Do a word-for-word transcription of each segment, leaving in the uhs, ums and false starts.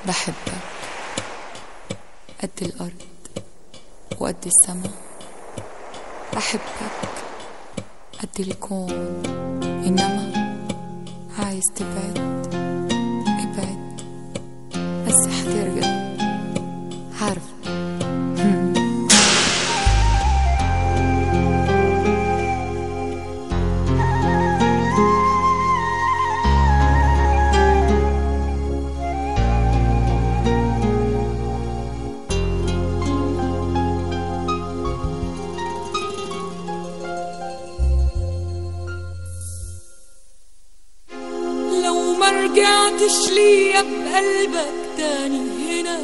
بحبك قد الأرض وقد السما، بحبك قد الكون، إنما عايز تبعد ابعد، بس حترجع عارفة. مرجعتش ليا بقلبك تاني هنا،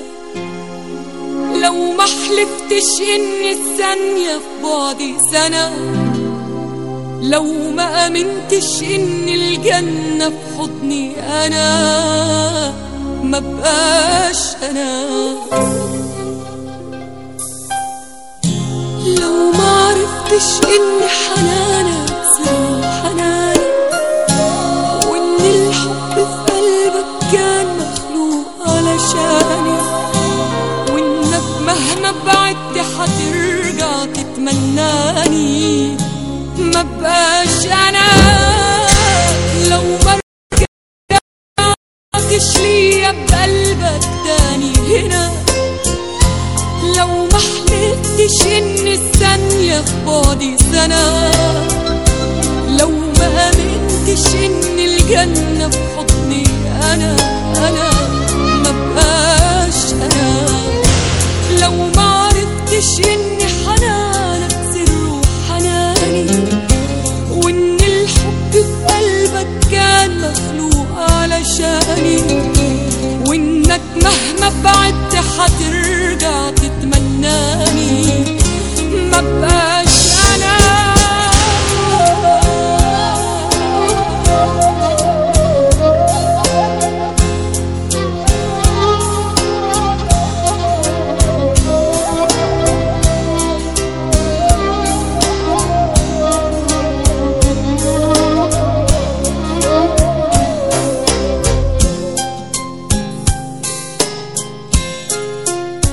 لو ما حلفتش ان الثانية في بعدي سنة، لو ما امنتش ان الجنة في حضني انا، ما بقاش انا. لو ما عرفتش ان حنانك سر حناني، كان مخلوق علشاني، وانك مهما بعدت حترجع تتمناني، ما بقاش انا. لو ما رجعتش ليا بقلبك تاني هنا، لو ما حلفتش ان الثانية في بعدي سنة، لو ما امنتش ان الجنة في حضني أنا أنا، ما بقاش أنا. لو ما عرفتش إن حنانك سر حناني، وإن الحب في قلبك كان مخلوق علشاني، وإنك مهما بعدت حترجع تتمناني، ما بقاش أنا.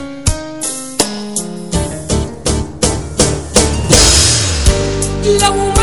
لو